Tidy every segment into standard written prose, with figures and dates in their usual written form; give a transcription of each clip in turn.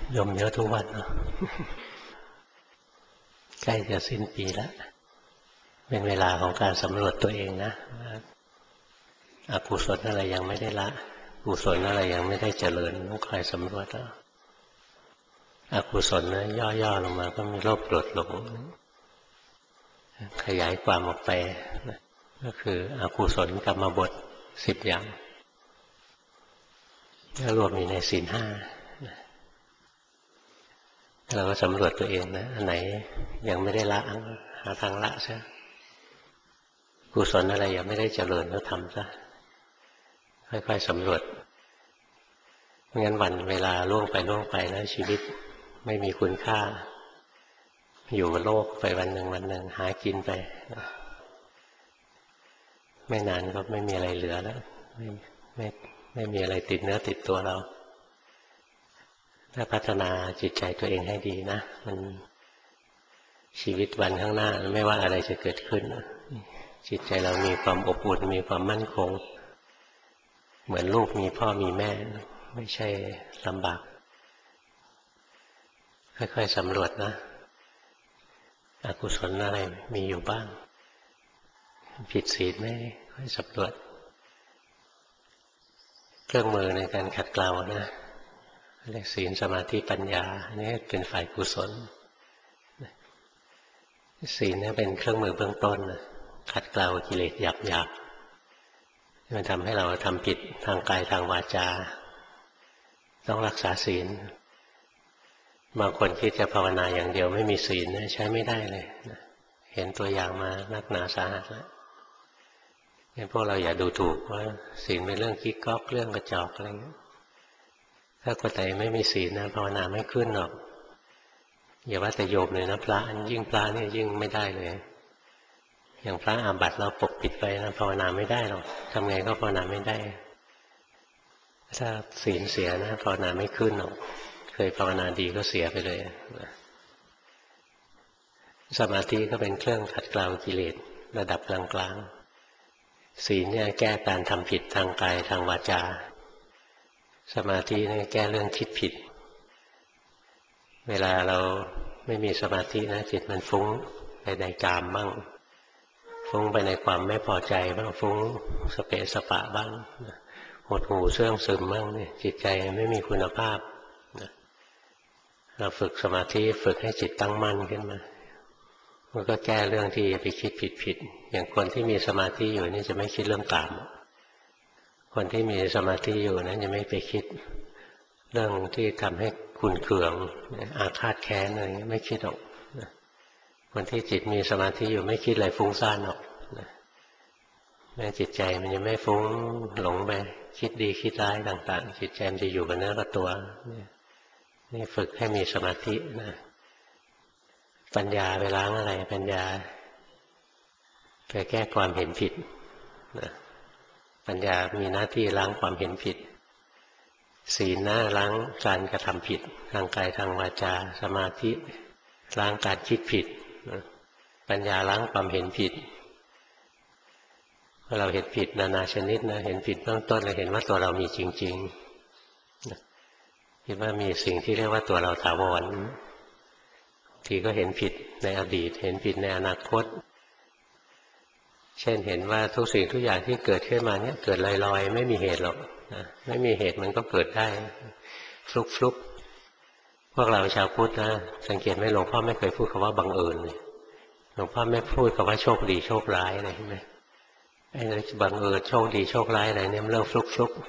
โยมเยอะทุกวันเนาะใกล้จะสิ้นปีแล้วเป็นเวลาของการสำรวจตัวเองนะอกุศลอะไรยังไม่ได้ละกุศลอะไรยังไม่ได้เจริญต้องคอยสำรวจแล้วอกุศลนะย่อๆลงมาก็มีโลภโกรธหลงขยายความออกไปก็คืออกุศลกรรมบท10 อย่างก็รวมอยู่ในศีล 5เราก็สำรวจตัวเองนะอันไหนยังไม่ได้ละหาทางละซะกุศลอะไรยังไม่ได้เจริญก็ทำซะค่อยๆสำรวจไม่งั้นวันเวลาล่วงไปแล้วชีวิตไม่มีคุณค่าอยู่กับโลกไปวันหนึ่งหากินไปไม่นานก็ไม่มีอะไรเหลือแล้วไม่มีอะไรติดเนื้อติดตัวเราถ้าพัฒนาจิตใจตัวเองให้ดีนะมันชีวิตวันข้างหน้าไม่ว่าอะไรจะเกิดขึ้นจิตใจเรามีความอบอุ่นมีความมั่นคงเหมือนลูกมีพ่อมีแม่ไม่ใช่ลำบากค่อยๆสำรวจนะอกุศลอะไรมีอยู่บ้างผิดศีลไหมค่อยสำรวจเครื่องมือในการขัดเกลานะเรียกศีลสมาธิปัญญาอันนี้เป็นฝ่ายกุศลศีลนี่เป็นเครื่องมือเบื้องต้นขัดเกลากิเลสหยาบๆมันทำให้เราทำผิดทางกายทางวาจาต้องรักษาศีลบางคนคิดจะภาวนาอย่างเดียวไม่มีศีลใช้ไม่ได้เลยเห็นตัวอย่างมานักหนาสาหัสแล้วงั้นพวกเราอย่าดูถูกว่าศีลเป็นเรื่องกิ๊กก๊อกเรื่องกระจอกอะไรอย่างนี้ถ้าคนไหนไม่มีศีลนะภาวนาไม่ขึ้นหรอกอย่าว่าแต่โยมเลยนะพระยิ่งพระนี่ยิ่งไม่ได้เลยอย่างพระอาบัติเราปกปิดไปนะภาวนาไม่ได้หรอกทำไงก็ภาวนาไม่ได้ถ้าศีลเสียนะภาวนาไม่ขึ้นหรอกเคยภาวนาดีก็เสียไปเลยสมาธิก็เป็นเครื่องขัดเกลากิเลสระดับกลางๆศีลเนี่ยแก้การทำผิดทางกายทางวาจาสมาธิเนี่ยแก้เรื่องคิดผิดเวลาเราไม่มีสมาธินะจิตมันฟุ้งไปในกามบ้างฟุ้งไปในความไม่พอใจบ้างฟุ้งสเปะสปะบ้างหดหู่เสื่องซึมบ้างเนี่ยจิตใจไม่มีคุณภาพเราฝึกสมาธิฝึกให้จิตตั้งมั่นขึ้นมามันก็แก้เรื่องที่ไปคิดผิดอย่างคนที่มีสมาธิอยู่นี่จะไม่คิดเรื่องกามคนที่มีสมาธิอยู่นั้นจะไม่ไปคิดเรื่องที่ทำให้ขุ่นเคืองอาฆาตแค้นอะไรไม่คิดหรอกคนที่จิตมีสมาธิอยู่ไม่คิดอะไรฟุ้งซ่านหรอกแม้จิตใจมันจะไม่ฟุ้งหลงไปคิดดีคิดร้ายต่างๆจิตใจมันจะอยู่กับเนื้อกับตัวนี่ฝึกให้มีสมาธินะปัญญาไปล้างอะไรปัญญาไปแก้ความเห็นผิดนะปัญญามีหน้าที่ล้างความเห็นผิดศีลนะล้างการกระทำผิดทางกายทางวาจาสมาธิล้างการคิดผิดปัญญาล้างความเห็นผิดพอเราเห็นผิดนานาชนิดนะเห็นผิดเบื้องต้นเราเห็นว่าตัวเรามีจริงๆคิดว่ามีสิ่งที่เรียกว่าตัวเราถาวรทีก็เห็นผิดในอดีตเห็นผิดในอนาคตเช่นเห็นว่าทุกสิ่งทุกอย่างที่เกิดขึ้นมาเนี่ยเกิดลอยๆไม่มีเหตุหรอกนะไม่มีเหตุมันก็เกิดได้ฟลุกพวกเราชาวพุทธนะสังเกตไหมหลวงพ่อไม่เคยพูดคำว่าบังเอิญเลยหลวงพ่อไม่พูดคำว่าโชคดีโชคร้ายอะไรใช่ไหมไอ้บังเอิญโชคดีโชคร้ายอะไรเนี่ยมันเรื่องฟลุก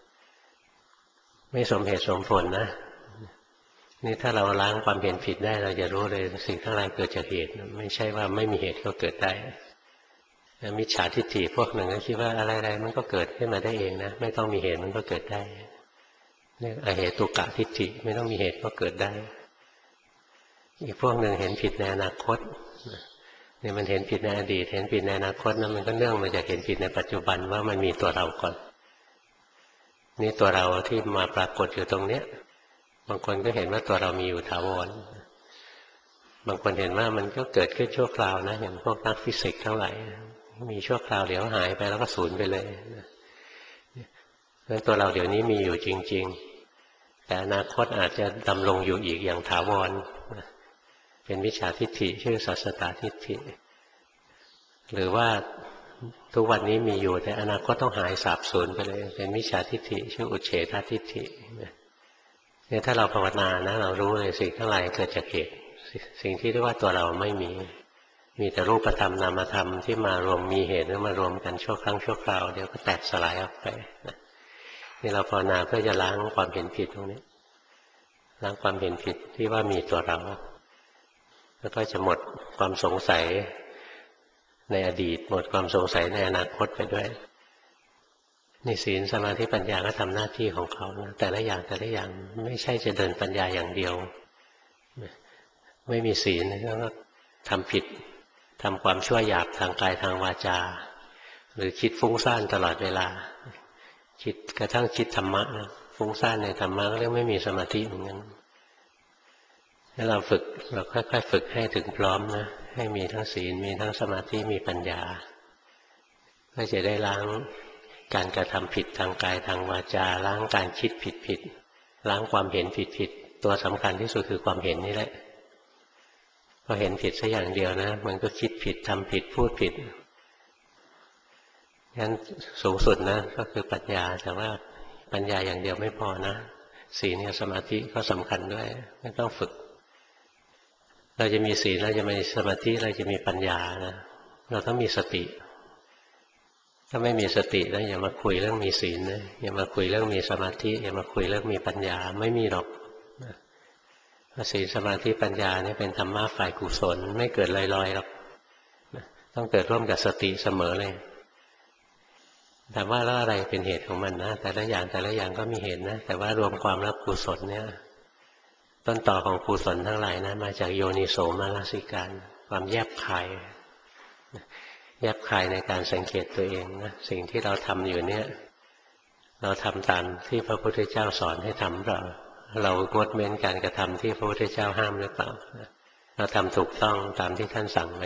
ไม่สมเหตุสมผลนะนี่ถ้าเราล้างความเห็นผิดได้เราจะรู้เลยสิ่งทั้งหลายเกิดจากเหตุไม่ใช่ว่าไม่มีเหตุก็เกิดได้มิจฉาทิฏฐิพวกหนึ่งก็คิดว่าอะไรๆมันก็เกิดขึ้นมาได้เองนะไม่ต้องมีเหตุมันก็เกิดได้เนี่ยอเหตุกะทิฏฐิไม่ต้องมีเหตุก็เกิดได้อีกพวกหนึ่งเห็นผิดในอนาคตเนี่ยมันเห็นผิดในอดีตเห็นผิดในอนาคตนั้นมันก็เนื่องมาจากเห็นผิดในปัจจุบันว่ามันมีตัวเราก่อนนี่ตัวเราที่มาปรากฏอยู่ตรงเนี้ยบางคนก็เห็นว่าตัวเรามีอยู่ถาวรบางคนเห็นว่ามันก็เกิดขึ้นชั่วคราวนะอย่างพวกนักฟิสิกส์ทั้งหลายมีชั่วคราวเดี๋ยวหายไปแล้วก็สูญไปเลยเพราะตัวเราเดี๋ยวนี้มีอยู่จริงๆแต่อนาคตอาจจะดำรงอยู่อีกอย่างถาวรเป็นมิจฉาทิฏฐิชื่อสัสสตทิฏฐิหรือว่าทุกวันนี้มีอยู่แต่อนาคตต้องหายสาบสูญไปเลยเป็นมิจฉาทิฏฐิชื่ออุเฉททิฏฐิเนี่ยถ้าเราภาวนานะเรารู้เลยสิ่งทั้งหลายเกิดจากเหตุสิ่งที่เรียกว่าตัวเราไม่มีแต่รูปธรรมนามธรรมที่มารวมมีเหตุแล้วมารวมกันชั่วครั้งชั่วคราวเดี๋ยวก็แตกสลายออกไปนี่เราภาวนาเพื่อจะล้างความเห็นผิดตรงนี้ล้างความเห็นผิดที่ว่ามีตัวเราแล้วก็จะหมดความสงสัยในอดีตหมดความสงสัยในอนาคตไปด้วยนี่ศีลสมาธิปัญญาก็ทำหน้าที่ของเขาแต่ละอย่างแต่ละอย่างไม่ใช่จะเดินปัญญาอย่างเดียวไม่มีศีลก็ทำผิดทำความชั่วหยาบทางกายทางวาจาหรือคิดฟุ้งซ่านตลอดเวลาคิดกระทั่งคิดธรรมะนะฟุ้งซ่านในธรรมะก็เรียกไม่มีสมาธิเหมือนกันถ้าเราฝึกเราค่อยๆฝึกให้ถึงพร้อมนะให้มีทั้งศีลมีทั้งสมาธิมีปัญญาก็จะได้ล้างการกระทำผิดทางกายทางวาจาล้างการคิดผิดล้างความเห็นผิดตัวสำคัญที่สุดคือความเห็นนี่แหละพอเห็นผิดสักอย่างเดียวนะมันก็คิดผิดทำผิดพูดผิดงั้นสูงสุดนะก็คือปัญญาแต่ว่าปัญญาอย่างเดียวไม่พอนะศีลกับสมาธิก็สำคัญด้วยไม่ต้องฝึกเราจะมีศีลเราจะมีสมาธิเราจะมีปัญญานะเราต้องมีสติถ้าไม่มีสติแล้วอย่ามาคุยเรื่องมีศีลนะอย่ามาคุยเรื่องมีสมาธิอย่ามาคุยเรื่องมีปัญญาไม่มีหรอกศีลสมาธิปัญญานี่เป็นธรรมะฝ่ายกุศลไม่เกิดลอยๆหรอกต้องเกิดร่วมกับสติเสมอเลยแต่ว่าแล้วอะไรเป็นเหตุของมันนะแต่ละอย่างก็มีเหตุนะแต่ว่ารวมความแล้วกุศลเนี่ยต้นต่อของกุศลทั้งหลายนะมาจากโยนิโสมนสิการความแยบคายในการสังเกตตัวเองนะสิ่งที่เราทำอยู่เนี่ยเราทำตามที่พระพุทธเจ้าสอนให้ทำเรางดเว้นการกระทำที่พระพุทธเจ้าห้ามหรือเปล่าเราทำถูกต้องตามที่ท่านสั่งไหม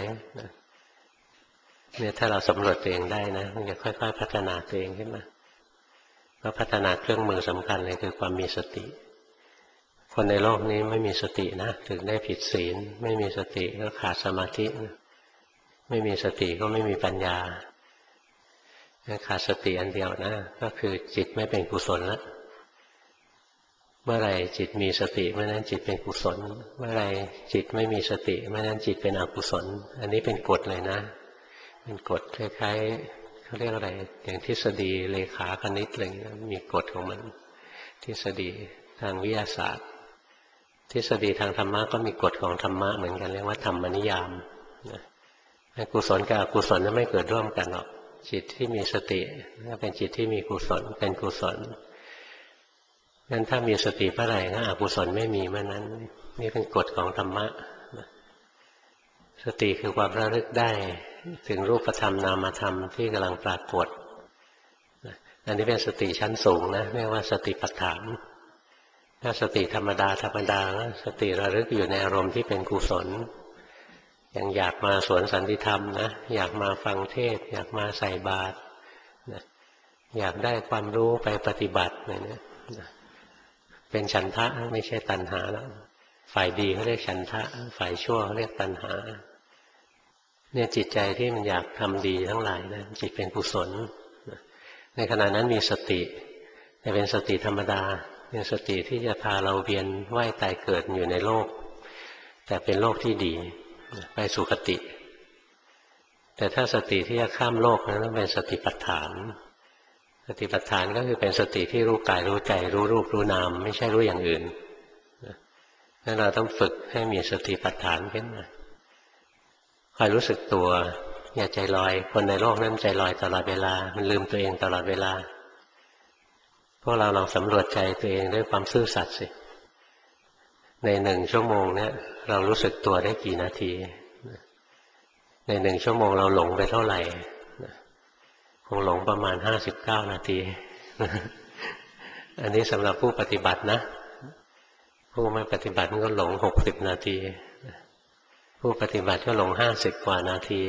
เนี่ยถ้าเราสำรวจตัวเองได้นะมันจะค่อยๆพัฒนาตัวเองขึ้นมาก็พัฒนาเครื่องมือสำคัญเลยคือความมีสติคนในโลกนี้ไม่มีสตินะถึงได้ผิดศีลไม่มีสติก็ขาดสมาธิไม่มีสติก็ไม่มีปัญญาขาดสติอันเดียวนะก็คือจิตไม่เป็นกุศลแล้วเมื่อไรจิตมีสติเมื่อนั้นจิตเป็นกุศลเมื่อไรจิตไม่มีสติเมื่อนั้นจิตเป็นอกุศลอันนี้เป็นกฎเลยนะเป็นกฎคล้ายๆเขาเรียกอะไรอย่างทฤษฎีเลขาคณิตอะไรอย่างนี้มีกฎของมันทฤษฎีทางวิทยาศาสตร์ทฤษฎีทางธรรมะก็มีกฎของธรรมะเหมือนกันเรียกว่าธรรมนิยามกุศลกับอกุศลนั้นไม่เกิดร่วมกันหรอกจิตที่มีสติก็เป็นจิตที่มีกุศลเป็นกุศลงั้นถ้ามีสติเมื่อไหร่นะอกุศลไม่มีเมื่อนั้นนี่เป็นกฎของธรรมะสติคือความระลึกได้ถึงรูปธรรมนามธรรมที่กำลังปรากฏอันนี้เป็นสติชั้นสูงนะเรียกว่าสติปัฏฐานถ้าสติธรรมดาสติระลึกอยู่ในอารมณ์ที่เป็นกุศลอย่างอยากมาสวนสันติธรรมนะอยากมาฟังเทศน์อยากมาใส่บาตรอยากได้ความรู้ไปปฏิบัติอะไรเนี่ยเป็นฉันทะไม่ใช่ตัณหาแล้วฝ่ายดีเขาเรียกฉันทะฝ่ายชั่วเขาเรียกตัณหาเนี่ยจิตใจที่มันอยากทำดีทั้งหลายนะจิตเป็นกุศลในขณะนั้นมีสติแต่เป็นสติธรรมดาเป็นสติที่จะพาเราเวียนว่ายตายเกิดอยู่ในโลกแต่เป็นโลกที่ดีไปสู่คติแต่ถ้าสติที่จะข้ามโลกนั้นต้องเป็นสติปัฏฐานสติปัฏฐานก็คือเป็นสติที่รู้กายรู้ใจรู้รูปรู้นามไม่ใช่รู้อย่างอื่นนั้นเราต้องฝึกให้มีสติปัฏฐานขึ้นมาคอยรู้สึกตัวอย่าใจลอยคนในโลกนั้นใจลอยตลอดเวลามันลืมตัวเองตลอดเวลาพวกเราลองสำรวจใจตัวเองด้วยความซื่อสัตย์สิใน1 ชั่วโมงเนี่ยเรารู้สึกตัวได้กี่นาทีใน1 ชั่วโมงเราหลงไปเท่าไหร่คงหลงประมาณ59 นาทีอันนี้สำหรับผู้ปฏิบัตินะผู้ไม่ปฏิบัติก็หลง60 นาทีผู้ปฏิบัติก็หลง50 กว่านาที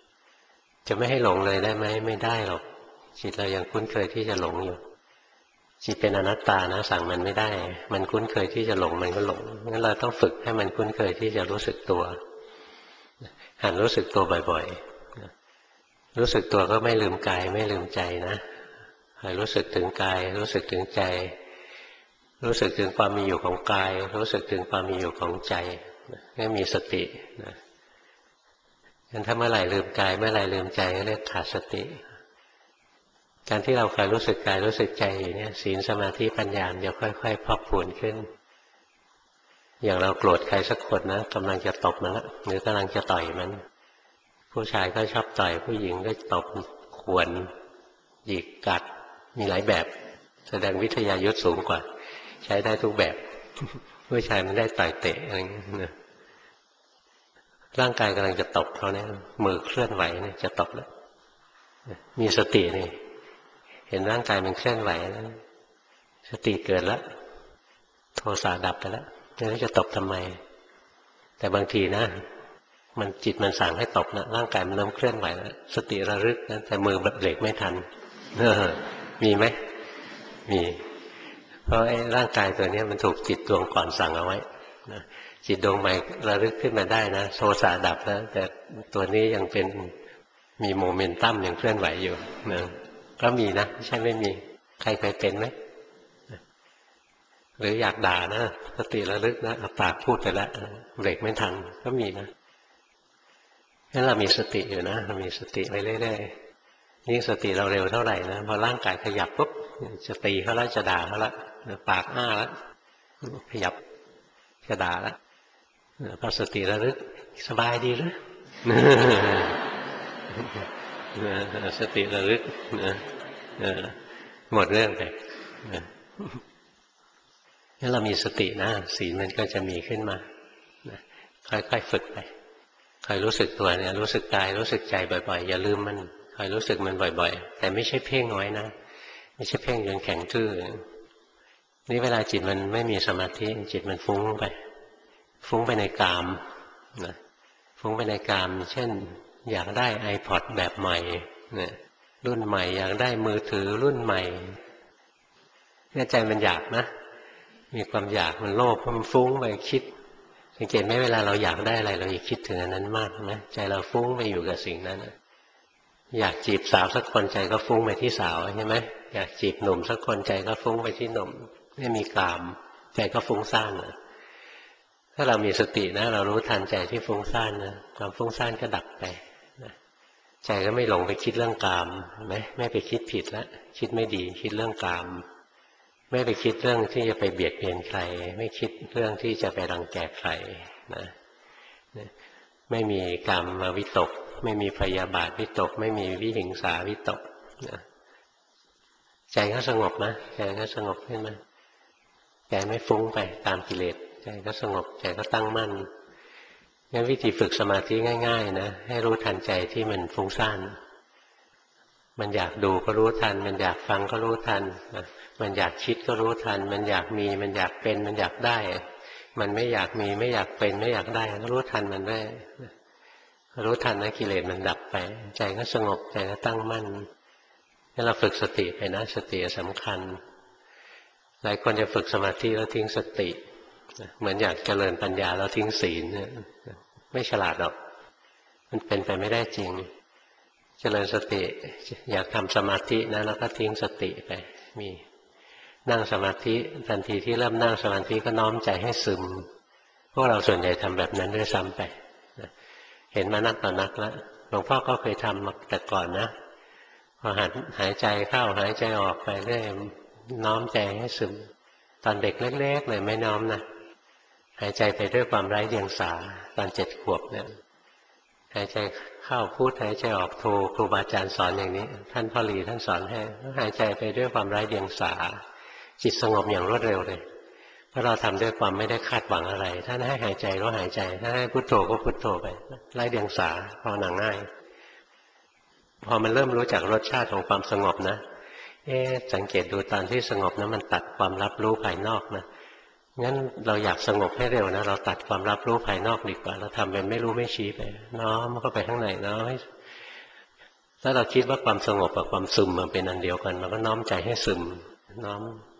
จะไม่ให้หลงเลยได้ไหมไม่ได้หรอกจิตเรายังคุ้นเคยที่จะหลงอยู่จิตเป็นอนัตตานะสั่งมันไม่ได้มันคุ้นเคยที่จะหลงมันก็หลงงั้นเราต้องฝึกให้มันคุ้นเคยที่จะรู้สึกตัวหัดรู้สึกตัวบ่อยๆรู้สึกตัวก็ไม่ลืมกายไม่ลืมใจนะให้รู้สึกถึงกายรู้สึกถึงใจรู้สึกถึงความมีอยู่ของกายรู้สึกถึงความมีอยู่ของใจให้มีสตินะงั้นถ้าเมื่อไหร่ลืมกายเมื่อไหร่ลืมใจก็เรียกขาดสติการที่เราคอยรู้สึกกายรู้สึกใจอยู่เนี่ยศีลสมาธิปัญญาจะค่อยๆพอกพูนขึ้นอย่างเราโกรธใครสักคนนะกำลังจะตบมันละหรือกำลังจะต่อยมันผู้ชายก็ชอบต่อยผู้หญิงก็ตบข่วนหยิกกัดมีหลายแบบแสดงวิทยายุทธสูงกว่าใช้ได้ทุกแบบผู้ชายมันได้ต่อยเตะอะไรอย่างเงี้ยนะร่างกายกำลังจะตบเขาเนี่ยมือเคลื่อนไหวเนี่ยจะตบแล้วมีสตินี่เห็นร่างกายมันเคลื่อนไหวแล้วสติเกิดแล้วโทสะดับไปแล้วแล้วจะตบทำไมแต่บางทีนะมันจิตมันสั่งให้ตบนะร่างกายมันเริ่มเคลื่อนไหวแล้วสติระลึกนะแต่มือเบรกไม่ทันมีไหมมีเพราะไอ้ร่างกายตัวนี้มันถูกจิตดวงก่อนสั่งเอาไว้นะจิตดวงใหม่ระลึกขึ้นมาได้นะโทสะดับแล้วแต่ตัวนี้ยังเป็นมีโมเมนตัมยังเคลื่อนไหวอยู่นะก็มีนะไม่ใช่ไม่มีใครเคยเป็นไหมหรืออยากด่านะสติระลึกนะปากพูดไปแล้วเบรกไม่ทันก็มีนะงั้นเรามีสติอยู่นะเรามีสติไปเรื่อยๆยิ่งสติเราเร็วเท่าไหร่นะพอร่างกายขยับปุ๊บจะตีเขาแล้วจะด่าเขาแล้วปากอ้าแล้วขยับจะด่าแล้วพอสติระลึกสบายดีหรือสติระลึกหมดเรื่องไปถ้าเรามีสตินะศีลมันก็จะมีขึ้นมาค่อยๆฝึกไปคอยรู้สึกตัวเนี่ยรู้สึกกายรู้สึกใจบ่อยๆอย่าลืมมันคอยรู้สึกมันบ่อยๆแต่ไม่ใช่เพ่งไว้นะไม่ใช่เพ่งจนแข็งทื่อนี่เวลาจิตมันไม่มีสมาธิจิตมันฟุ้งไปในกามนะฟุ้งไปในกามเช่นอยากได้ iPod แบบใหม่เนี่ยรุ่นใหม่อยากได้มือถือรุ่นใหม่เนี่ยใจมันอยากนะมีความอยากมันโลภมันฟุ้งไปคิดสังเกตไหมเวลาเราอยากได้อะไรเราอยากคิดถึงอันนั้นมากนะใจเราฟุ้งไปอยู่กับสิ่งนั้นอยากจีบสาวสักคนใจก็ฟุ้งไปที่สาวใช่ไหมอยากจีบหนุ่มสักคนใจก็ฟุ้งไปที่หนุ่มไม่มีกามใจก็ฟุ้งซ่านถ้าเรามีสตินะเรารู้ทันใจที่ฟุ้งซ่านนะความฟุ้งซ่านก็ดับไปใจก็ไม่หลงไปคิดเรื่องกามไม่ไปคิดผิดแล้วคิดไม่ดีคิดเรื่องกามไม่ไปคิดเรื่องที่จะไปเบียดเบียนใครไม่คิดเรื่องที่จะไปรังแกใครนะไม่มีกามวิตกไม่มีพยาบาทวิตกไม่มีวิหิงสาวิตกนะใจก็สงบนะใจก็สงบขึ้นมาใจไม่ฟุ้งไปตามกิเลสใจก็สงบใจก็ตั้งมั่นงั้นวิธีฝึกสมาธิง่ายๆนะให้รู้ทันใจที่มันฟุ้งซ่านมันอยากดูก็รู้ทันมันอยากฟังก็รู้ทันมันอยากคิดก็รู้ทันมันอยากมีมันอยากเป็นมันอยากได้มันไม่อยากมีไม่อยากเป็นไม่อยากได้ก็รู้ทันมันได้รู้ทันนะกิเลสมันดับไปใจก็สงบใจก็ตั้งมั่นให้เราฝึกสติไปนะสติสำคัญหลายคนจะฝึกสมาธิแล้วทิ้งสติเหมือนอยากเจริญปัญญาแล้วทิ้งศีลเนี่ยไม่ฉลาดหรอกมันเป็นไปไม่ได้จริงเจริญสติอยากทำสมาธินะแล้วก็ทิ้งสติไปมีนั่งสมาธิทันทีที่เริ่มนั่งสมาธิก็น้อมใจให้ซึมพวกเราส่วนใหญ่ทำแบบนั้นด้วยซ้ำไปเห็นมานักต่อนักแล้วหลวงพ่อก็เคยทำมาแต่ก่อนนะพอหายใจเข้าหายใจออกไปเรื่อยน้อมใจให้ซึมตอนเด็กเล็กๆเลยไม่น้อมนะหายใจไปด้วยความไร้เดียงสาตอน7 ขวบเนี่ยหายใจเข้าพูดหายใจออกโทครูบาอาจารย์สอนอย่างนี้ท่านพ่อหลีท่านสอนให้หายใจไปด้วยความไร้เดียงสาจิตสงบอย่างรวดเร็วเลยเพราะเราทำด้วยความไม่ได้คาดหวังอะไรท่านให้หายใจก็หายใจถ้าให้พุทโธก็พุทโธไปไร้เดียงสาภาวนาง่ายพอมันเริ่มรู้จักรสชาติของความสงบนะสังเกตดูตอนที่สงบนะมันตัดความรับรู้ภายนอกนะงั้นเราอยากสงบให้เร็วนะเราตัดความรับรู้ภายนอกดีกว่าเราทำเป็นไม่รู้ไม่ชี้ไปน้อมมันก็ไปข้างในน้อมถ้าเราคิดว่าความสงบกับความซึมมันเป็นอันเดียวกันเราก็น้อมใจให้ซึมน้อม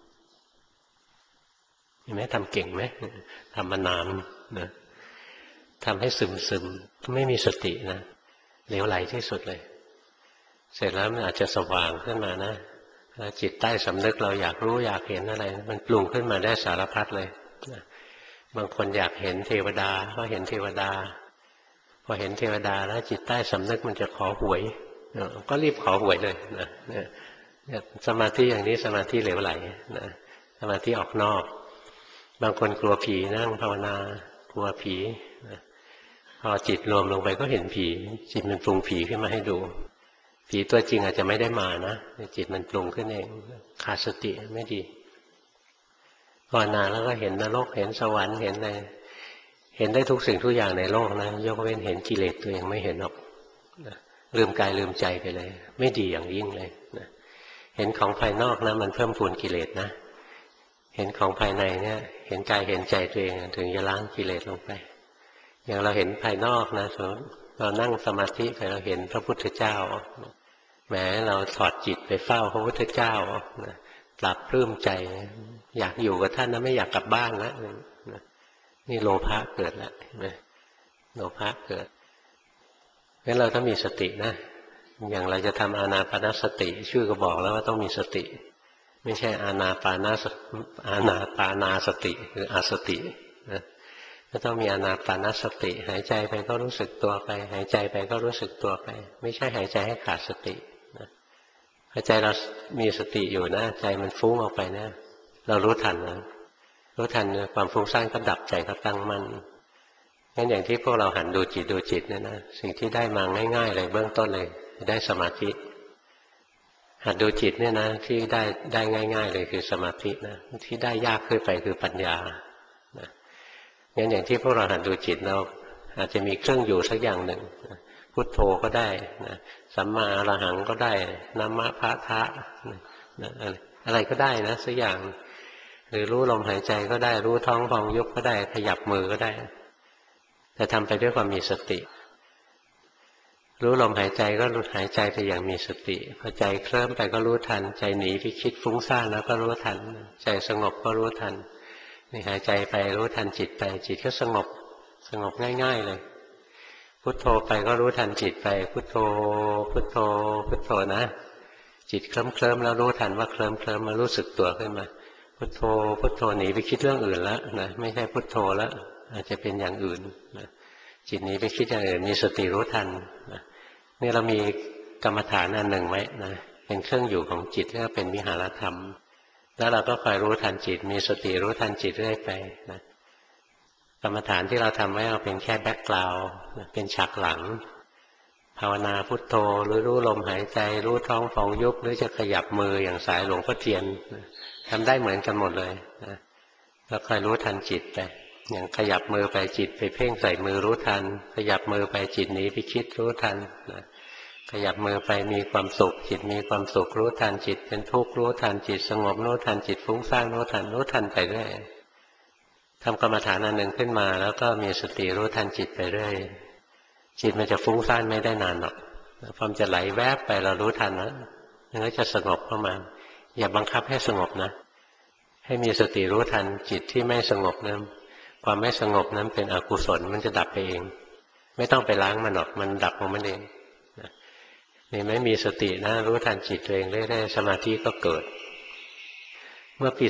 เห็นไหมทำเก่งไหมทำมานานนะทำให้ซึมไม่มีสตินะเหลวไหลที่สุดเลยเสร็จแล้วมันอาจจะสว่างขึ้นมานะจิตใต้สำนึกเราอยากรู้อยากเห็นอะไรมันปรุงขึ้นมาได้สารพัดเลยบางคนอยากเห็นเทวดาก็เห็นเทวดาพอเห็นเทวดาแล้วจิตใต้สำนึกมันจะขอหวยก็รีบขอหวยเลยนะสมาธิอย่างนี้สมาธิเหลวไหลนะสมาธิออกนอกบางคนกลัวผีนั่งภาวนากลัวผีพอจิตรวมลงไปก็เห็นผีจิตมันปรุงผีขึ้นมาให้ดูผีตัวจริงอาจจะไม่ได้มานะจิตมันปรุงขึ้นเองขาดสติไม่ดีภาวนาแล้วก็เห็นนรกเห็นสวรรค์เห็นอะไรเห็นได้ทุกสิ่งทุกอย่างในโลกนะยกเว้นเห็นกิเลสตัวเองไม่เห็นหรอกลืมกายลืมใจไปเลยไม่ดีอย่างยิ่งเลยนะเห็นของภายนอกนะมันเพิ่มพูนกิเลสนะเห็นของภายในเนี่ยเห็นกายเห็นใจตัวเองถึงจะล้างกิเลสลงไปอย่างเราเห็นภายนอกนะสมมติเรานั่งสมาธิไปเราเห็นพระพุทธเจ้าแม้เราถอดจิตไปเฝ้าพระพุทธเจ้าปรับปลื้มใจอยากอยู่กับท่านนะไม่อยากกลับบ้านแล้วนี่โลภะเกิดแล้วโลภะเกิดงั้นเราต้องมีสตินะอย่างเราจะทำอานาปานสติชื่อก็บอกแล้วว่าต้องมีสติไม่ใช่อานาปานาสติคืออาสตินะก็ต้องมีอานาปานสติหายใจไปก็รู้สึกตัวไปหายใจไปก็รู้สึกตัวไปไม่ใช่หายใจให้ขาดสตินะหายใจเรามีสติอยู่นะใจมันฟุ้งออกไปนะเรารู้ทันนะรู้ทันความฟุ้งซ่านก็ดับใจก็ตั้งมั่นงั้นอย่างที่พวกเราหันดูจิตเนี่ยนะสิ่งที่ได้มาง่ายๆเลยเบื้องต้นเลยได้สมาธิหัดดูจิตเนี่ยนะที่ได้ง่ายๆเลยคือสมาธินะที่ได้ยากขึ้นไปคือปัญญานะงั้นอย่างที่พวกเราหัดดูจิตเราอาจจะมีเครื่องอยู่สักอย่างหนึ่งพุทโธก็ได้นะสัมมาอรหังก็ได้นัมมะพะทะอะไรก็ได้นะสักอย่างหรือรู้ลมหายใจก็ได้รู้ท้องพองยุบก็ได้ขยับมือก็ได้แต่ทำไปด้วยความมีสติรู้ลมหายใจก็หายใจไปอย่างมีสติพอใจเคลิ้มไปก็รู้ทันใจหนีไปคิดฟุ้งซ่านแล้วก็รู้ทันใจสงบก็รู้ทันนี่หายใจไปรู้ทันจิตไปจิตก็สงบง่ายๆเลยพุทโธไปก็รู้ทันจิตไปพุทโธพุทโธพุทโธนะจิตเคลิ้มแล้วรู้ทันว่าเคลิ้มมารู้สึกตัวขึ้นมาพุทโธพุทโธหนีไปคิดเรื่องอื่นแล้วนะไม่ใช่พุทโธแล้วอาจจะเป็นอย่างอื่นนะจิตหนีไปคิดอย่างอื่นมีสติรู้ทันนะนี่เรามีกรรมฐานอันหนึ่งไว้นะเป็นเครื่องอยู่ของจิตเรียกว่าเป็นวิหารธรรมแล้วเราก็คอยรู้ทันจิตมีสติรู้ทันจิตเรื่อยไปนะกรรมฐานที่เราทำไว้เอาเป็นแค่แบ็คกราวด์เป็นฉากหลังภาวนาพุทโธหรือรู้ลมหายใจรู้ท้องฟองยุบหรือจะขยับมืออย่างสายหลวงพ่อเทียนทำได้เหมือนกันหมดเลยนะแล้วคอยรู้ทันจิตไปอย่างขยับมือไปจิตไปเพ่งใส่มือรู้ทันขยับมือไปจิตหนีไปคิดรู้ทันนะขยับมือไปมีความสุขจิตมีความสุขรู้ทันจิตเป็นทุกข์รู้ทันจิตสงบรู้ทันจิตฟุ้งซ่านรู้ทันไปเรื่อยทำกรรมฐานอันหนึ่งขึ้นมาแล้วก็มีสติรู้ทันจิตไปเรื่อยจิตมันจะฟุ้งซ่านไม่ได้นานหรอกพอมันจะไหลแวบไปเรารู้ทันแล้วมันก็จะสงบเข้ามาอย่าบังคับให้สงบนะให้มีสติรู้ทันจิตที่ไม่สงบนั้นความไม่สงบนั้นเป็นอกุศลมันจะดับไปเองไม่ต้องไปล้างมันหรอกมันดับของมันเองนี่ไม่มีสตินะรู้ทันจิตตัวเองเรื่อยๆสมาธิก็เกิดเมื่อปี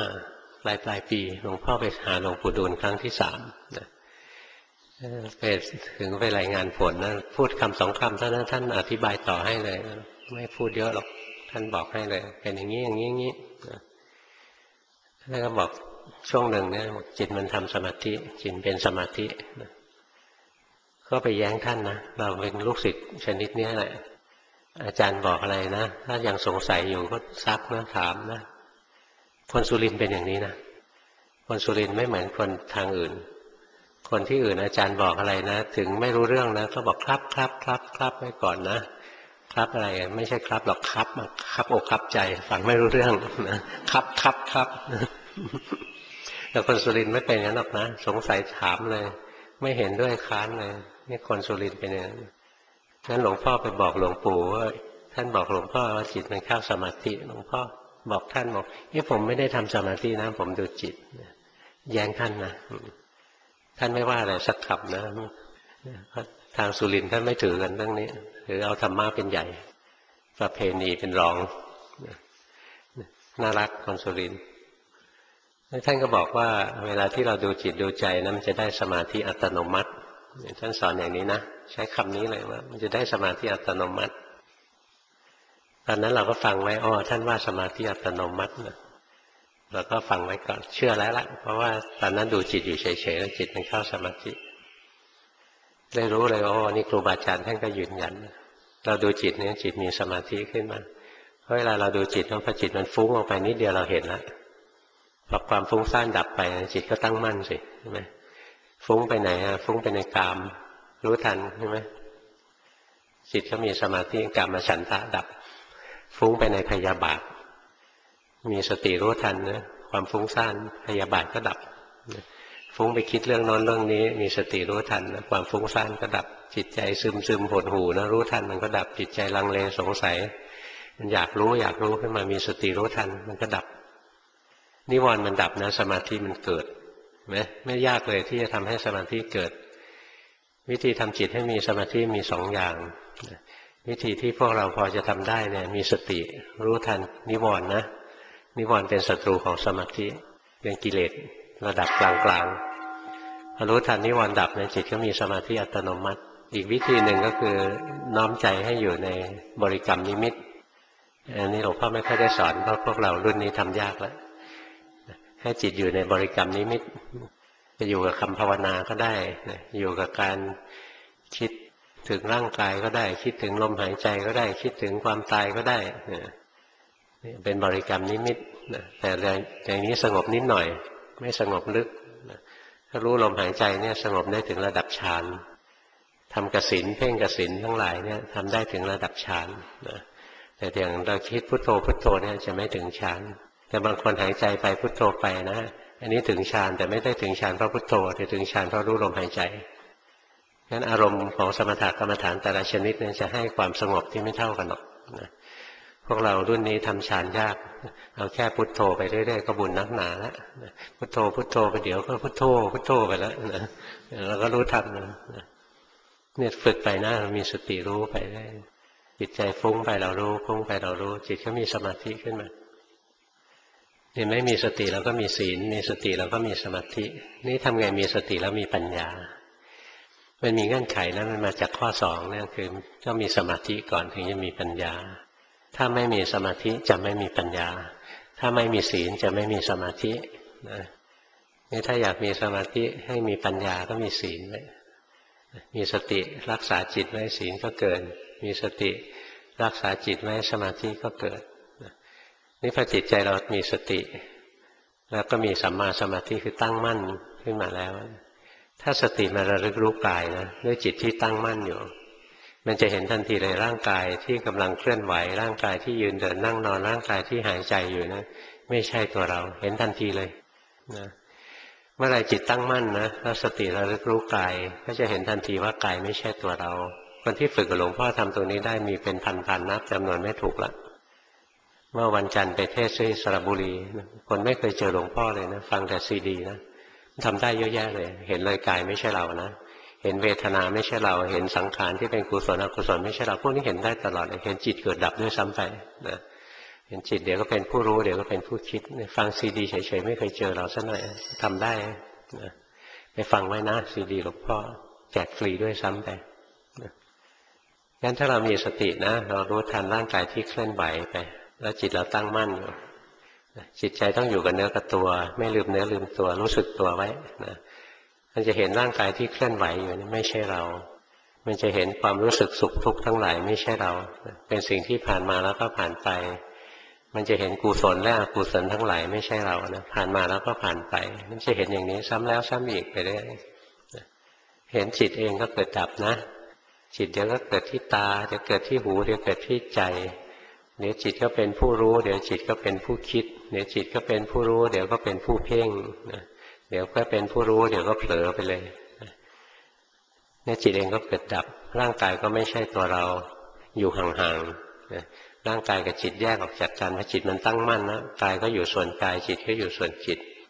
25ปลายปีหลวงพ่อไปหาหลวงปู่ดูลครั้งที่3นะไปถึงไปรายงานผลนะพูดคำ2 คำเท่านั้นท่านอธิบายต่อให้เลยไม่พูดเยอะหรอกท่านบอกให้เลยเป็นอย่างนี้อย่างนี้อย่างนี้แล้วก็บอกช่วงหนึ่งเนี่ยจิตมันทำสมาธิจิตเป็นสมาธิก็ไปแย้งท่านนะเราเป็นลูกศิษย์ชนิดนี้แหละอาจารย์บอกอะไรนะถ้ายังสงสัยอยู่ก็ซักนะถามนะคนสุรินทร์เป็นอย่างนี้นะคนสุรินทร์ไม่เหมือนคนทางอื่นคนที่อื่นอาจารย์บอกอะไรนะถึงไม่รู้เรื่องนะก็บอกครับไว้ก่อนนะครับอะไรไม่ใช่ครับหรอกครับอกครับใจฟังไม่รู้เรื่องนะครับแต่คนสุรินทร์ไม่เป็นอย่างนั้นหรอกนะสงสัยถามเลยไม่เห็นด้วยค้านเลยนี่คนสุรินทร์เป็นอย่างนั้นงั้นหลวงพ่อไปบอกหลวงปู่ว่าท่านบอกหลวงพ่อว่าจิตมันเข้าสมาธิหลวงพ่อบอกท่านบอกผมไม่ได้ทำสมาธินะผมดูจิตแย้งท่านนะท่านไม่ว่าอะไรสักคำนะทางสุรินทร์ท่านไม่ถือกันเรื่องนี้หรือเอาธรรมะเป็นใหญ่ประเพณีเป็นรองน่ารักคนสุรินทร์ท่านก็บอกว่าเวลาที่เราดูจิตดูใจนะมันจะได้สมาธิอัตโนมัติท่านสอนอย่างนี้นะใช้คำนี้เลยว่ามันจะได้สมาธิอัตโนมัติตอนนั้นเราก็ฟังไว้อ๋อท่านว่าสมาธิอัตโนมัตินะเราก็ฟังไว้ก่อนเชื่อแล้วล่ะเพราะว่าตอนนั้นดูจิตอยู่เฉยๆแล้วจิตมันเข้าสมาธิได้รู้เลยว่าอ๋อนี่ครูบาอาจารย์ท่านก็ยืนยันเราดูจิตเนี่ยจิตมีสมาธิขึ้นมาเพราะเวลาเราดูจิตพอจิตมันฟุ้งออกไปนิดเดียวเราเห็นแล้วพอความฟุ้งซ่านดับไปจิตก็ตั้งมั่นสิใช่ไหมฟุ้งไปไหนอะฟุ้งไปในกามรู้ทันใช่ไหมจิตก็มีสมาธิกามฉันทะดับฟุ้งไปในพยาบาทมีสติรู้ทันนะความฟุ้งซ่านพยาบาทก็ดับฟุ้งไปคิดเรื่องโน้นเรื่องนี้มีสติรู้ทันนะความฟุ้งซ่านก็ดับจิตใจซึมหดหู่นะรู้ทันมันก็ดับจิตใจลังเลสงสัยมันอยากรู้ขึ้นมามีสติรู้ทันมันก็ดับนิวรณ์มันดับนะสมาธิมันเกิดไม่ยากเลยที่จะทำให้สมาธิเกิดวิธีทำจิตให้มีสมาธิมีสองอย่างวิธีที่พวกเราพอจะทำได้เนี่ยมีสติรู้ทันนิวรณ์นะนิวรณ์เป็นศัตรูของสมาธิเป็นกิเลสระดับกลางๆพอรู้ทันนิวรณ์ดับเนี่ยจิตก็มีสมาธิอัตโนมัติอีกวิธีหนึ่งก็คือน้อมใจให้อยู่ในบริกรรมนิมิตอันนี้หลวงพ่อไม่ค่อยได้สอนเพราะพวกเรารุ่นนี้ทำยากแล้วให้จิตอยู่ในบริกรรมนิมิตจะอยู่กับคำภาวนาก็ได้อยู่กับการคิดถึงร่างกายก็ได้คิดถึงลมหายใจก็ได้คิดถึงความตายก็ได้เป็นบริกรรมนิมิตแต่อย่างนี้สงบนิดหน่อยไม่สงบลึกถ้ารู้ลมหายใจเนี่ยสงบได้ถึงระดับฌานทำกสิณเพ่งกสิณทั้งหลายเนี่ยทำได้ถึงระดับฌานแต่อย่างเราคิดพุทโธพุทโธเนี่ยจะไม่ถึงฌานแต่บางคนหายใจไปพุทโธไปนะอันนี้ถึงฌานแต่ไม่ได้ถึงฌานเพราะพุทโธแต่ถึงฌานเพราะรู้ลมหายใจงั้นอารมณ์ของสมถกรรมฐานแต่ละชนิดเนี่ยจะให้ความสงบที่ไม่เท่ากันหรอกนะพวกเรารุ่นนี้ทำฌานยากเอาแค่พุทโธไปเรื่อยๆก็บุญนักหนาแล้วพุทโธพุทโธไปเดี๋ยวก็พุทโธพุทโธไปแล้วนะเราก็รู้ทันนะเนี่ยฝึกไปนะมีสติรู้ไปได้จิตใจฟุ้งไปเรารู้ฟุ้งไปเรารู้จิตก็มีสมาธิขึ้นมาเห็นไหมมีสติเราก็มีศีลมีสติเราก็มีสมาธินี่ทำไงมีสติแล้วมีปัญญามันมีเงื่อนไขนะมันมาจากข้อสองเนี่ยคือต้องมีสมาธิก่อนถึงจะมีปัญญาถ้าไม่มีสมาธิจะไม่มีปัญญาถ้าไม่มีศีลจะไม่มีสมาธินะนี่ถ้าอยากมีสมาธิให้มีปัญญาก็มีศีลไว้มีสติรักษาจิตไว้ศีลก็เกิดมีสติรักษาจิตไว้สมาธิก็เกิดนี่พอจิตใจเรามีสติแล้วก็มีสัมมาสมาธิคือตั้งมั่นขึ้นมาแล้วถ้าสติมาระลึกรู้กายนะด้วยจิตที่ตั้งมั่นอยู่มันจะเห็นทันทีเลยร่างกายที่กำลังเคลื่อนไหวร่างกายที่ยืนเดินนั่งนอนร่างกายที่หายใจอยู่นะไม่ใช่ตัวเราเห็นทันทีเลยนะเมื่อไรจิตตั้งมั่นนะแล้วสติระลึกรู้กายก็จะเห็นทันทีว่ากายไม่ใช่ตัวเราคนที่ฝึกกับหลวงพ่อทำตรงนี้ได้มีเป็นพันๆนับจำนวนไม่ถูกละเมื่อวันจันทร์ไปเทศน์ที่สระบุรีคนไม่เคยเจอหลวงพ่อเลยนะฟังแต่ซีดีนะทำได้เยอะแยะเลยเห็นเลยกายไม่ใช่เรานะเห็นเวทนาไม่ใช่เราเห็นสังขารที่เป็นกุศลอกุศลไม่ใช่เราพวกนี้เห็นได้ตลอดเลยเห็นจิตเกิดดับด้วยซ้ำไปนะเห็นจิตเดี๋ยวก็เป็นผู้รู้เดี๋ยวก็เป็นผู้คิดฟังซีดีเฉยๆไม่เคยเจอเราซะหน่อยทำได้นะไปฟังไว้นะซีดีหลวงพ่อแจกฟรีด้วยซ้ำไปงั้นถ้าเรามีสตินะเรารู้ทันร่างกายที่เคลื่อนไหวไปแล้วจิตเราตั้งมั่นอยู่จิตใจต้องอยู่กับเนื้อกับตัวไม่ลืมเนื้อลืมตัวรู้สึกตัวไว้นะมันจะเห็นร่างกายที่เคลื่อนไหวอยู่นี่ไม่ใช่เรามันจะเห็นความรู้สึกสุขทุกข์ทั้งหลายไม่ใช่เราเป็นสิ่งที่ผ่านมาแล้วก็ผ่านไปมันจะเห็นกุศลและอกุศลทั้งหลายไม่ใช่เรานะผ่านมาแล้วก็ผ่านไปมันจะเห็นอย่างนี้ซ้ำแล้วซ้ำอีกไปเรื่อยเห็นจิตเองก็เกิดดับนะจิตเดี๋ยวก็เกิดที่ตาเดี๋ยวเกิดที่หูเดี๋ยวเกิดที่ใจเดี๋ยวจิตก็เป็นผู้รู้เดี๋ยวจิตก็เป็นผู้คิดเดี๋ยวจิตก็เป็นผู้รู้เดี๋ยวก็เป็นผู้เพ่งเดี๋ยวก็เป็นผู้รู้เดี๋ยวก็เผลอไปเลยเนี่ยจิตเองก็เกิดดับร่างกายก็ไม่ใช่ตัวเราอยู่ห่างๆร่างกายกับจิตแยกออกจากกันพอจิตมันตั้งมั่นนะกายก็อยู่ส่วนกายจิตก็อยู่ส่วนจิต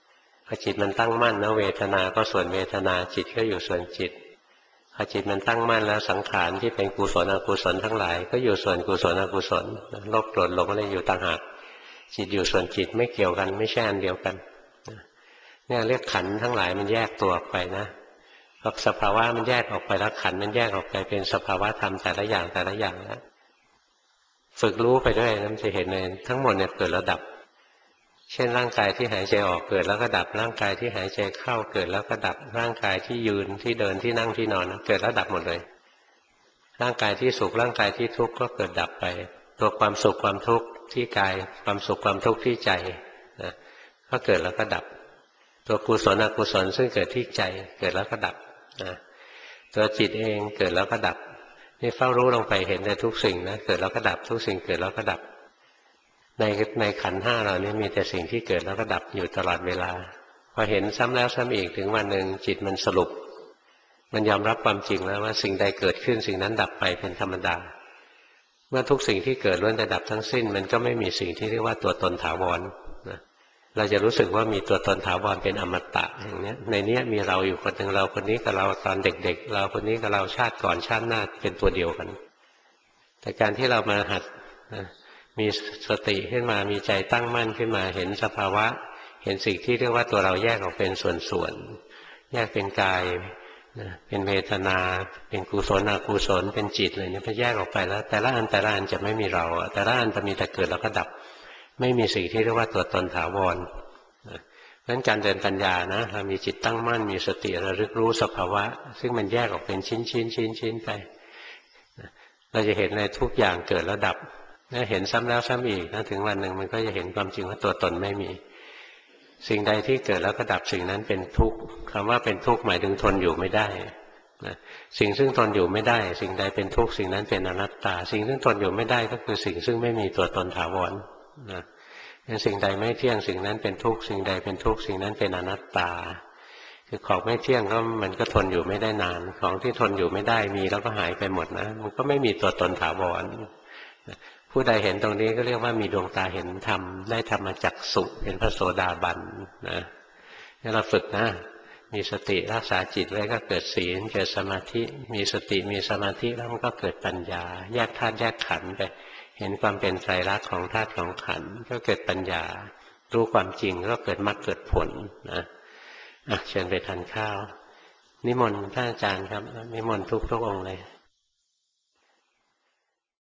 พอจิตมันตั้งมั่นนะเวทนาก็ส่วนเวทนาจิตก็อยู่ส่วนจิตพอจิตมันตั้งมั่นแล้วสังขารที่เป็นกุศลอกุศลทั้งหลายก็อยู่ส่วนกุศลอกุศลโลภโกรธหลงอะไรอยู่ต่างหากจิตอยู่ส่วนจิตไม่เกี่ยวกันไม่ใช่อันเดียวกันเนี่ยเรียกขันธ์ทั้งหลายมันแยกตัวออกไปนะพอสภาวะมันแยกออกไปแล้วขันธ์มันแยกออกไปเป็นสภาวะธรรมแต่ละอย่างแต่ละอย่างแล้วฝึกรู้ไปด้วยนะมันจะเห็นเลยทั้งหมดเนี่ยเกิดแล้วดับเช่นร่างกายที่หายใจออกเกิดแล้วก็ดับร่างกายที่หายใจเข้าเกิดแล้วก็ดับร่างกายที่ยืนที่เดินที่นั่งที่นอนเกิดแล้วดับหมดเลยร่างกายที่สุขร่างกายที่ทุกข์ก็เกิดดับไปตัวความสุขความทุกข์ที่กายความสุขความทุกข์ที่ใจนะก็เกิดแล้วก็ดับตัวกุศลอกุศลซึ่งเกิดที่ใจเกิดแล้วก็ดับนะตัวจิตเองเกิดแล้วก็ดับนี่เฝ้ารู้ลงไปเห็นในทุกสิ่งนะเกิดแล้วก็ดับทุกสิ่งเกิดแล้วก็ดับในขันธ์ห้าเรานี่มีแต่สิ่งที่เกิดแล้วก็ดับอยู่ตลอดเวลาพอเห็นซ้ำแล้วซ้ำอีกถึงวันหนึ่งจิตมันสรุปมันยอมรับความจริงแล้วว่าสิ่งใดเกิดขึ้นสิ่งนั้นดับไปเป็นธรรมดาเมื่อทุกสิ่งที่เกิดล้วนแต่ดับทั้งสิ้นมันก็ไม่มีสิ่งที่เรียกว่าตัวตนถาวรนะเราจะรู้สึกว่ามีตัวตนถาวรเป็นอมตะอย่างนี้ในนี้มีเราอยู่คนหนึ่งเราคนนี้กับเราตอนเด็กๆเราคนนี้กับเราชาติก่อนชาติหน้าเป็นตัวเดียวกันแต่การที่เรามาหัดมีสติขึ้นมามีใจตั้งมั่นขึ้นมาเห็นสภาวะเห็นสิ่งที่เรียกว่าตัวเราแยกออกเป็นส่วนๆแยกเป็นกายเป็นเวทนาเป็นกุศลอกุศลเป็นจิตอะไรเนี่ยพอแยกออกไปแล้วแต่ละอันจะไม่มีเราแต่ละอันจะมีแต่เกิดแล้วก็ดับไม่มีสิ่งที่เรียกว่าตัวตนถาวรนั้นการเดินปัญญานะเรามีจิตตั้งมั่นมีสติระลึกรู้สภาวะซึ่งมันแยกออกเป็นชิ้นไปเราจะเห็นในทุกอย่างเกิดแล้วดับถ้าเห็นซ้ำแล้วซ้ำอีกนะถึงวันหนึ่งมันก็จะเห็นความจริงว่าตัวตนไม่มีสิ่งใดที่เกิดแล้วก็ดับสิ่งนั้นเป็นทุกข์คำว่าเป็นทุกข์หมายถึงทนอยู่ไม่ได้นะสิ่งซึ่งทนอยู่ไม่ได้สิ่งใดเป็นทุกข์สิ่งนั้นเป็นอนัตตาสิ่งซึ่งทนอยู่ไม่ได้ก็คือสิ่งซึ่งไม่มีตัวตนถาวรนะสิ่งใดไม่เที่ยงสิ่งนั้นเป็นทุกข์สิ่งใดเป็นทุกข์สิ่งนั้นเป็นอนัตตาคือของไม่เที่ยงก็มันก็ทนอยู่ไม่ได้นานของที่ทนอยู่ไม่ได้มีแล้วก็หายไปหมดนะมันก็ไม่มีตัวตนถาวรผู้ใดเห็นตรงนี้ก็เรียกว่ามีดวงตาเห็นธรรมได้ธรรมจักษุเป็นพระโสดาบันนะนี่เราฝึกนะมีสติรักษาจิตไว้ก็เกิดศีลเกิดสมาธิมีสติมีสมาธิแล้วมันก็เกิดปัญญาแยกธาตุแยกขันธ์ไปเห็นความเป็นไตรลักษณ์ของธาตุของขันธ์ก็เกิดปัญญารู้ความจริงก็เกิดมรรคเกิดผลนะเชิญไปทานข้าวนิมนต์ท่านอาจารย์ครับนิมนต์ทุกองค์เลย